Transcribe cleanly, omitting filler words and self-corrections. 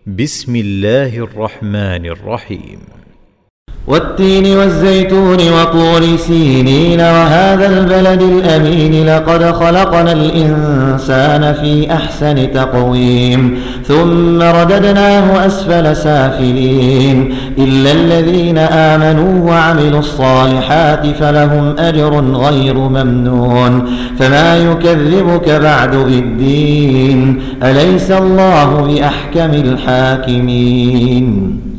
بسم الله الرحمن الرحيم. والتين والزيتون وطور سينين وهذا البلد الأمين لقد خلقنا الإنسان في أحسن تقويم ثم رددناه أسفل سافلين إلا الذين آمنوا وعملوا الصالحات فلهم أجر غير ممنون فما يكذبك بعد بالدين أليس الله بأحكم الحاكمين.